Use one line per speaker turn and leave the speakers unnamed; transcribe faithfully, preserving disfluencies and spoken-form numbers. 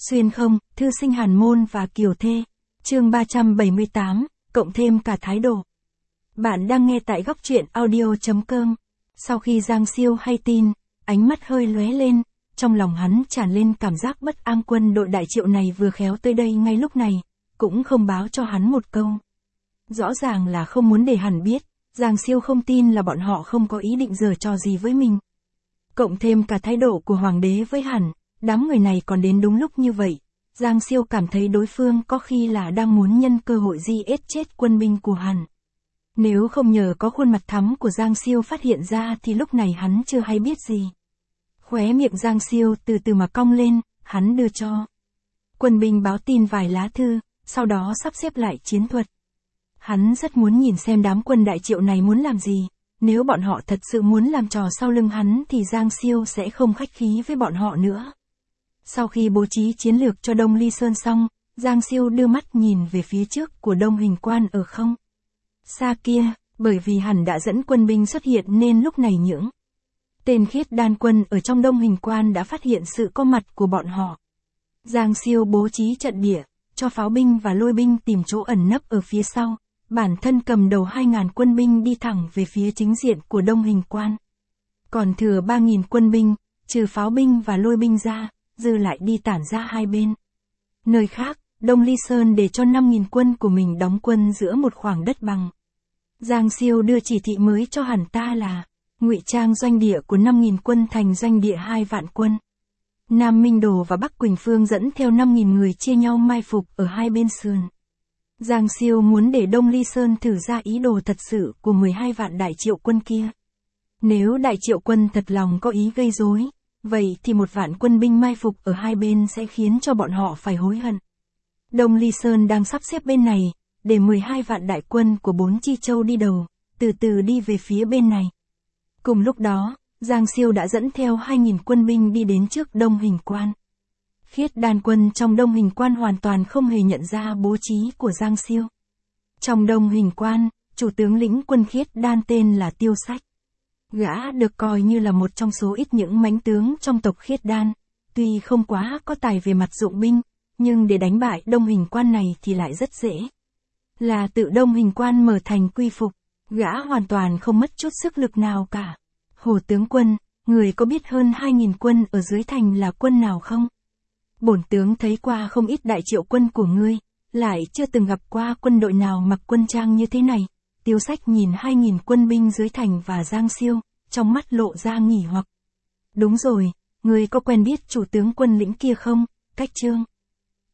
Xuyên không, thư sinh Hàn Môn và Kiều Thê. Chương ba trăm bảy mươi tám, cộng thêm cả thái độ. Bạn đang nghe tại góc truyện audio chấm com. Sau khi Giang Siêu hay tin, ánh mắt hơi lóe lên, trong lòng hắn tràn lên cảm giác bất an. Quân đội Đại Triệu này vừa khéo tới đây ngay lúc này, cũng không báo cho hắn một câu. Rõ ràng là không muốn để hắn biết, Giang Siêu không tin là bọn họ không có ý định giở trò gì với mình. Cộng thêm cả thái độ của Hoàng đế với hắn, đám người này còn đến đúng lúc như vậy. Giang Siêu cảm thấy đối phương có khi là đang muốn nhân cơ hội giết chết quân binh của hắn. Nếu không nhờ có khuôn mặt thắm của Giang Siêu phát hiện ra thì lúc này hắn chưa hay biết gì. Khóe miệng Giang Siêu từ từ mà cong lên, hắn đưa cho quân binh báo tin vài lá thư, sau đó sắp xếp lại chiến thuật. Hắn rất muốn nhìn xem đám quân Đại Triệu này muốn làm gì. Nếu bọn họ thật sự muốn làm trò sau lưng hắn thì Giang Siêu sẽ không khách khí với bọn họ nữa. Sau khi bố trí chiến lược cho Đông Ly Sơn xong, Giang Siêu đưa mắt nhìn về phía trước của Đông Hình Quan ở không xa kia, bởi vì hắn đã dẫn quân binh xuất hiện nên lúc này những tên Khiết Đan quân ở trong Đông Hình Quan đã phát hiện sự có mặt của bọn họ. Giang Siêu bố trí trận địa, cho pháo binh và lôi binh tìm chỗ ẩn nấp ở phía sau, bản thân cầm đầu hai nghìn quân binh đi thẳng về phía chính diện của Đông Hình Quan. Còn thừa ba nghìn quân binh, trừ pháo binh và lôi binh ra, dư lại đi tản ra hai bên. Nơi khác, Đông Ly Sơn để cho năm nghìn quân của mình đóng quân giữa một khoảng đất bằng. Giang Siêu đưa chỉ thị mới cho hắn ta là ngụy trang doanh địa của năm nghìn quân thành doanh địa hai vạn quân. Nam Minh Đồ và Bắc Quỳnh Phương dẫn theo năm nghìn người chia nhau mai phục ở hai bên sườn. Giang Siêu muốn để Đông Ly Sơn thử ra ý đồ thật sự của mười hai vạn Đại Triệu quân kia. Nếu Đại Triệu quân thật lòng có ý gây rối, vậy thì một vạn quân binh mai phục ở hai bên sẽ khiến cho bọn họ phải hối hận. Đông Ly Sơn đang sắp xếp bên này, để mười hai vạn đại quân của bốn chi châu đi đầu, từ từ đi về phía bên này. Cùng lúc đó, Giang Siêu đã dẫn theo hai nghìn quân binh đi đến trước Đông Hình Quan. Khiết Đan quân trong Đông Hình Quan hoàn toàn không hề nhận ra bố trí của Giang Siêu. Trong Đông Hình Quan, chủ tướng lĩnh quân Khiết Đan tên là Tiêu Sách. Gã được coi như là một trong số ít những mãnh tướng trong tộc Khiết Đan, tuy không quá có tài về mặt dụng binh, nhưng để đánh bại Đông Hình Quan này thì lại rất dễ. Là tự Đông Hình Quan mở thành quy phục, gã hoàn toàn không mất chút sức lực nào cả. Hồ tướng quân, người có biết hơn hai nghìn quân ở dưới thành là quân nào không? Bổn tướng thấy qua không ít Đại Triệu quân của ngươi, lại chưa từng gặp qua quân đội nào mặc quân trang như thế này. Tiêu Sách nhìn hai nghìn quân binh dưới thành và Giang Siêu, trong mắt lộ ra nghỉ hoặc. Đúng rồi, ngươi có quen biết chủ tướng quân lĩnh kia không? Cách Trương